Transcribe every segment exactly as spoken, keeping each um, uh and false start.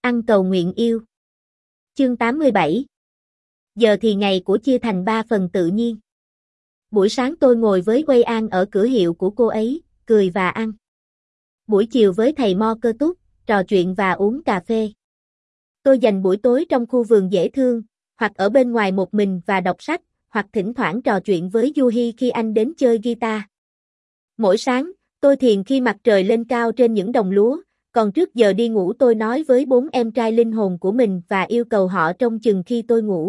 Ăn cầu nguyện yêu. Chương tám mươi bảy. Giờ thì ngày của chia thành ba phần tự nhiên. Buổi sáng tôi ngồi với Quay An ở cửa hiệu của cô ấy, cười và ăn. Buổi chiều với thầy Mo Cơ Túc, trò chuyện và uống cà phê. Tôi dành buổi tối trong khu vườn dễ thương, hoặc ở bên ngoài một mình và đọc sách, hoặc thỉnh thoảng trò chuyện với Yuhi khi anh đến chơi guitar. Mỗi sáng, tôi thiền khi mặt trời lên cao trên những đồng lúa, còn trước giờ đi ngủ tôi nói với bốn em trai linh hồn của mình và yêu cầu họ trông chừng khi tôi ngủ.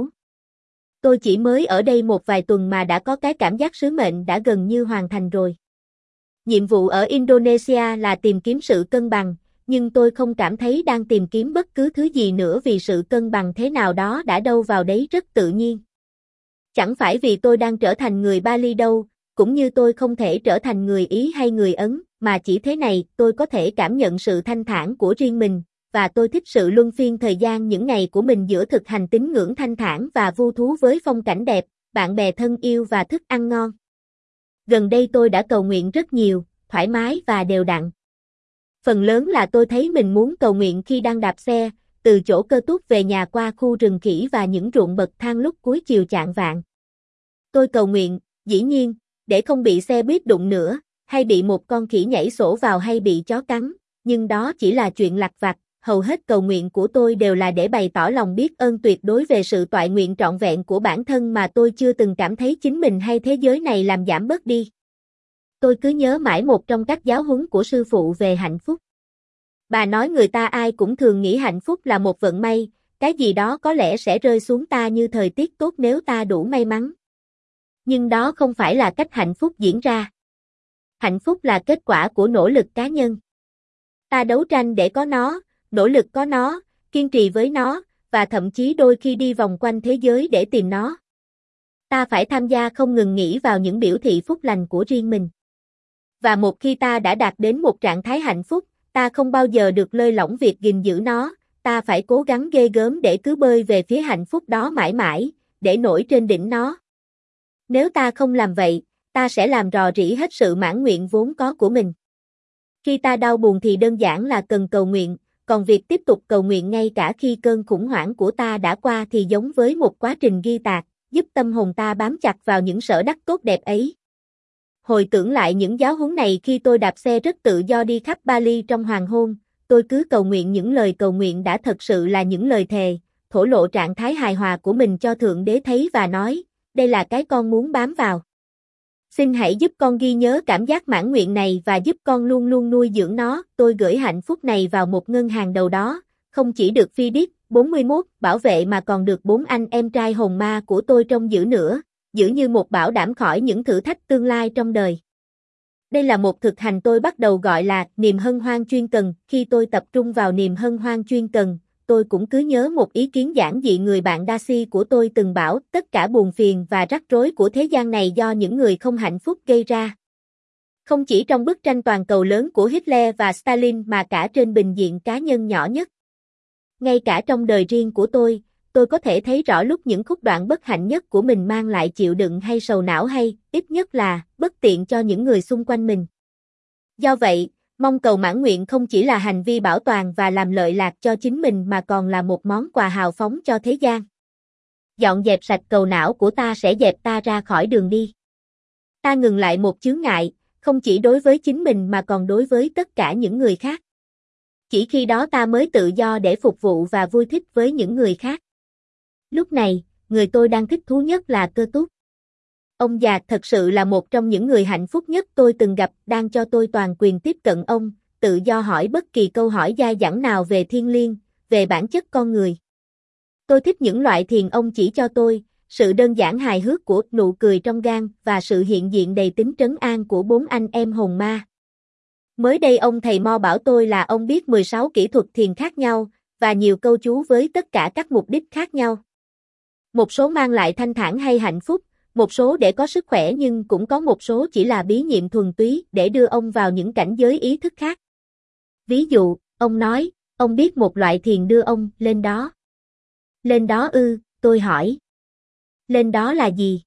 Tôi chỉ mới ở đây một vài tuần mà đã có cái cảm giác sứ mệnh đã gần như hoàn thành rồi. Nhiệm vụ ở Indonesia là tìm kiếm sự cân bằng, nhưng tôi không cảm thấy đang tìm kiếm bất cứ thứ gì nữa vì sự cân bằng thế nào đó đã đâu vào đấy rất tự nhiên. Chẳng phải vì tôi đang trở thành người Bali đâu, cũng như tôi không thể trở thành người Ý hay người Ấn, mà chỉ thế này tôi có thể cảm nhận sự thanh thản của riêng mình, và tôi thích sự luân phiên thời gian những ngày của mình giữa thực hành tín ngưỡng thanh thản và vui thú với phong cảnh đẹp, bạn bè thân yêu và thức ăn ngon. Gần đây tôi đã cầu nguyện rất nhiều, thoải mái và đều đặn. Phần lớn là tôi thấy mình muốn cầu nguyện khi đang đạp xe, từ chỗ Cơ Túc về nhà qua khu rừng khỉ và những ruộng bậc thang lúc cuối chiều chạng vạng. Tôi cầu nguyện, dĩ nhiên, để không bị xe buýt đụng nữa, hay bị một con khỉ nhảy sổ vào hay bị chó cắn, nhưng đó chỉ là chuyện lặt vặt. Hầu hết cầu nguyện của tôi đều là để bày tỏ lòng biết ơn tuyệt đối về sự toại nguyện trọn vẹn của bản thân mà tôi chưa từng cảm thấy chính mình hay thế giới này làm giảm bớt đi. Tôi cứ nhớ mãi một trong các giáo huấn của sư phụ về hạnh phúc. Bà nói người ta ai cũng thường nghĩ hạnh phúc là một vận may, cái gì đó có lẽ sẽ rơi xuống ta như thời tiết tốt nếu ta đủ may mắn. Nhưng đó không phải là cách hạnh phúc diễn ra. Hạnh phúc là kết quả của nỗ lực cá nhân. Ta đấu tranh để có nó, nỗ lực có nó, kiên trì với nó, và thậm chí đôi khi đi vòng quanh thế giới để tìm nó. Ta phải tham gia không ngừng nghĩ vào những biểu thị phúc lành của riêng mình. Và một khi ta đã đạt đến một trạng thái hạnh phúc, ta không bao giờ được lơi lỏng việc gìn giữ nó, ta phải cố gắng ghê gớm để cứ bơi về phía hạnh phúc đó mãi mãi, để nổi trên đỉnh nó. Nếu ta không làm vậy, ta sẽ làm rò rỉ hết sự mãn nguyện vốn có của mình. Khi ta đau buồn thì đơn giản là cần cầu nguyện, còn việc tiếp tục cầu nguyện ngay cả khi cơn khủng hoảng của ta đã qua thì giống với một quá trình ghi tạc, giúp tâm hồn ta bám chặt vào những sở đắc tốt đẹp ấy. Hồi tưởng lại những giáo huấn này khi tôi đạp xe rất tự do đi khắp Bali trong hoàng hôn, tôi cứ cầu nguyện những lời cầu nguyện đã thật sự là những lời thề, thổ lộ trạng thái hài hòa của mình cho Thượng Đế thấy và nói, đây là cái con muốn bám vào. Xin hãy giúp con ghi nhớ cảm giác mãn nguyện này và giúp con luôn luôn nuôi dưỡng nó. Tôi gửi hạnh phúc này vào một ngân hàng đầu đó, không chỉ được Phi Điết, bốn mươi mốt, bảo vệ mà còn được bốn anh em trai hồn ma của tôi trông giữ nữa, giữ như một bảo đảm khỏi những thử thách tương lai trong đời. Đây là một thực hành tôi bắt đầu gọi là niềm hân hoan chuyên cần. Khi tôi tập trung vào niềm hân hoan chuyên cần, tôi cũng cứ nhớ một ý kiến giản dị người bạn Darcy của tôi từng bảo, tất cả buồn phiền và rắc rối của thế gian này do những người không hạnh phúc gây ra. Không chỉ trong bức tranh toàn cầu lớn của Hitler và Stalin mà cả trên bình diện cá nhân nhỏ nhất. Ngay cả trong đời riêng của tôi, tôi có thể thấy rõ lúc những khúc đoạn bất hạnh nhất của mình mang lại chịu đựng hay sầu não hay, ít nhất là, bất tiện cho những người xung quanh mình. Do vậy, mong cầu mãn nguyện không chỉ là hành vi bảo toàn và làm lợi lạc cho chính mình mà còn là một món quà hào phóng cho thế gian. Dọn dẹp sạch cầu não của ta sẽ dẹp ta ra khỏi đường đi. Ta ngừng lại một chướng ngại, không chỉ đối với chính mình mà còn đối với tất cả những người khác. Chỉ khi đó ta mới tự do để phục vụ và vui thích với những người khác. Lúc này, người tôi đang thích thú nhất là Cơ Túc. Ông già thật sự là một trong những người hạnh phúc nhất tôi từng gặp, đang cho tôi toàn quyền tiếp cận ông, tự do hỏi bất kỳ câu hỏi dai dẳng nào về thiên liêng, về bản chất con người. Tôi thích những loại thiền ông chỉ cho tôi, sự đơn giản hài hước của nụ cười trong gan và sự hiện diện đầy tính trấn an của bốn anh em hồn ma. Mới đây ông thầy Mo bảo tôi là ông biết mười sáu kỹ thuật thiền khác nhau, và nhiều câu chú với tất cả các mục đích khác nhau. Một số mang lại thanh thản hay hạnh phúc, một số để có sức khỏe nhưng cũng có một số chỉ là bí nhiệm thuần túy để đưa ông vào những cảnh giới ý thức khác. Ví dụ, ông nói, ông biết một loại thiền đưa ông lên đó. Lên đó ư, tôi hỏi. Lên đó là gì?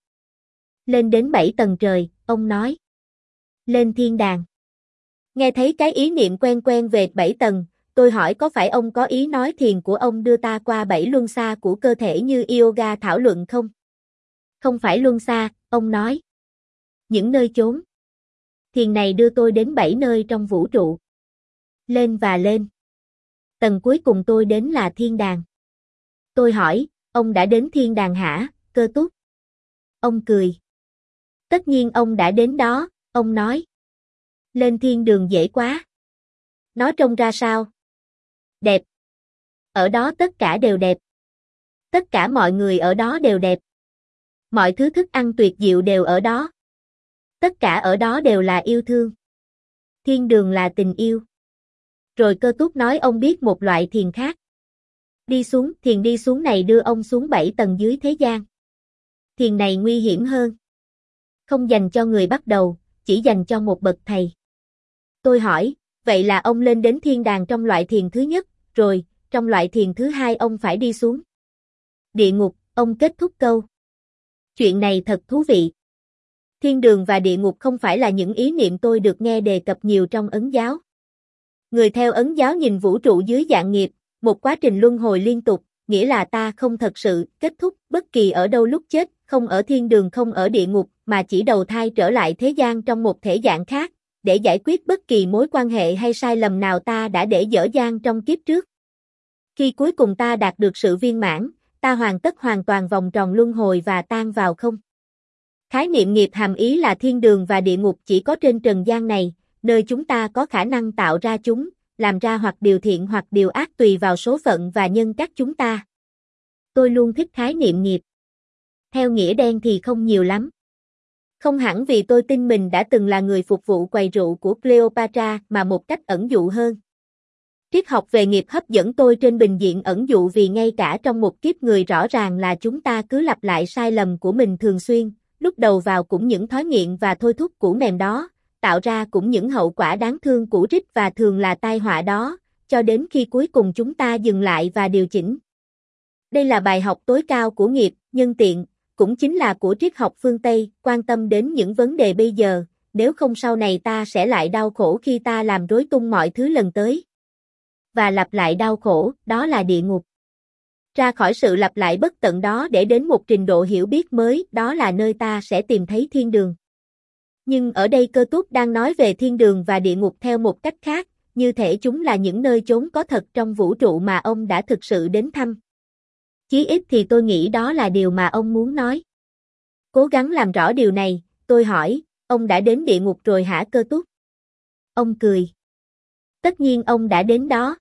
Lên đến bảy tầng trời, ông nói. Lên thiên đàng. Nghe thấy cái ý niệm quen quen về bảy tầng, tôi hỏi có phải ông có ý nói thiền của ông đưa ta qua bảy luân xa của cơ thể như yoga thảo luận không? Không phải luân xa, ông nói. Những nơi chốn. Thiền này đưa tôi đến bảy nơi trong vũ trụ. Lên và lên. Tầng cuối cùng tôi đến là thiên đàng. Tôi hỏi, ông đã đến thiên đàng hả, Cơ Túc? Ông cười. Tất nhiên ông đã đến đó, ông nói. Lên thiên đường dễ quá. Nó trông ra sao? Đẹp. Ở đó tất cả đều đẹp. Tất cả mọi người ở đó đều đẹp. Mọi thứ thức ăn tuyệt diệu đều ở đó. Tất cả ở đó đều là yêu thương. Thiên đường là tình yêu. Rồi Cơ Túc nói ông biết một loại thiền khác. Đi xuống, thiền đi xuống này đưa ông xuống bảy tầng dưới thế gian. Thiền này nguy hiểm hơn. Không dành cho người bắt đầu, chỉ dành cho một bậc thầy. Tôi hỏi, vậy là ông lên đến thiên đàng trong loại thiền thứ nhất, rồi, trong loại thiền thứ hai ông phải đi xuống địa ngục, ông kết thúc câu. Chuyện này thật thú vị. Thiên đường và địa ngục không phải là những ý niệm tôi được nghe đề cập nhiều trong Ấn giáo. Người theo Ấn giáo nhìn vũ trụ dưới dạng nghiệp, một quá trình luân hồi liên tục, nghĩa là ta không thật sự kết thúc bất kỳ ở đâu lúc chết, không ở thiên đường không ở địa ngục, mà chỉ đầu thai trở lại thế gian trong một thể dạng khác, để giải quyết bất kỳ mối quan hệ hay sai lầm nào ta đã để dở dang trong kiếp trước. Khi cuối cùng ta đạt được sự viên mãn, ta hoàn tất hoàn toàn vòng tròn luân hồi và tan vào không. Khái niệm nghiệp hàm ý là thiên đường và địa ngục chỉ có trên trần gian này, nơi chúng ta có khả năng tạo ra chúng, làm ra hoặc điều thiện hoặc điều ác tùy vào số phận và nhân cách chúng ta. Tôi luôn thích khái niệm nghiệp. Theo nghĩa đen thì không nhiều lắm. Không hẳn vì tôi tin mình đã từng là người phục vụ quầy rượu của Cleopatra mà một cách ẩn dụ hơn. Triết học về nghiệp hấp dẫn tôi trên bình diện ẩn dụ vì ngay cả trong một kiếp người rõ ràng là chúng ta cứ lặp lại sai lầm của mình thường xuyên, lúc đầu vào cũng những thói nghiện và thôi thúc cũ mềm đó, tạo ra cũng những hậu quả đáng thương cũ rích và thường là tai họa đó, cho đến khi cuối cùng chúng ta dừng lại và điều chỉnh. Đây là bài học tối cao của nghiệp, nhân tiện, cũng chính là của triết học phương Tây, quan tâm đến những vấn đề bây giờ, nếu không sau này ta sẽ lại đau khổ khi ta làm rối tung mọi thứ lần tới. Và lặp lại đau khổ, đó là địa ngục. Ra khỏi sự lặp lại bất tận đó để đến một trình độ hiểu biết mới, đó là nơi ta sẽ tìm thấy thiên đường. Nhưng ở đây Cơ Túc đang nói về thiên đường và địa ngục theo một cách khác, như thể chúng là những nơi chốn có thật trong vũ trụ mà ông đã thực sự đến thăm. Chí ít thì tôi nghĩ đó là điều mà ông muốn nói. Cố gắng làm rõ điều này, tôi hỏi, ông đã đến địa ngục rồi hả Cơ Túc? Ông cười. Tất nhiên ông đã đến đó.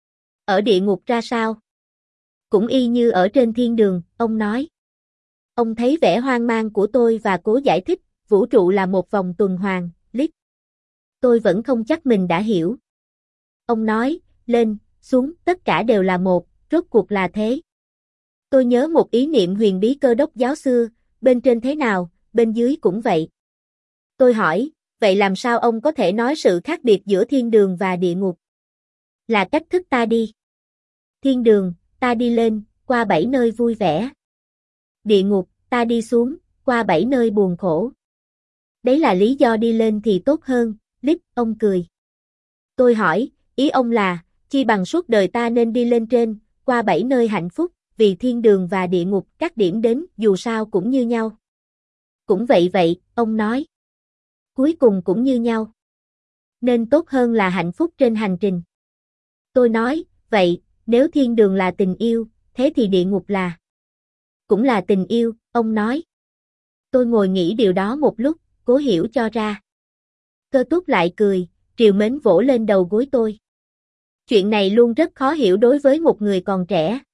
Ở địa ngục ra sao? Cũng y như ở trên thiên đường, ông nói. Ông thấy vẻ hoang mang của tôi và cố giải thích, vũ trụ là một vòng tuần hoàn, Lít. Tôi vẫn không chắc mình đã hiểu. Ông nói, lên, xuống, tất cả đều là một, rốt cuộc là thế. Tôi nhớ một ý niệm huyền bí Cơ Đốc giáo xưa, bên trên thế nào, bên dưới cũng vậy. Tôi hỏi, vậy làm sao ông có thể nói sự khác biệt giữa thiên đường và địa ngục? Là cách thức ta đi. Thiên đường, ta đi lên, qua bảy nơi vui vẻ. Địa ngục, ta đi xuống, qua bảy nơi buồn khổ. Đấy là lý do đi lên thì tốt hơn, Lít, ông cười. Tôi hỏi, ý ông là, chi bằng suốt đời ta nên đi lên trên, qua bảy nơi hạnh phúc, vì thiên đường và địa ngục các điểm đến dù sao cũng như nhau. Cũng vậy vậy, ông nói. Cuối cùng cũng như nhau. Nên tốt hơn là hạnh phúc trên hành trình. Tôi nói, vậy, nếu thiên đường là tình yêu, thế thì địa ngục là cũng là tình yêu, ông nói. Tôi ngồi nghĩ điều đó một lúc, cố hiểu cho ra. Cơ Túc lại cười, trìu mến vỗ lên đầu gối tôi. Chuyện này luôn rất khó hiểu đối với một người còn trẻ.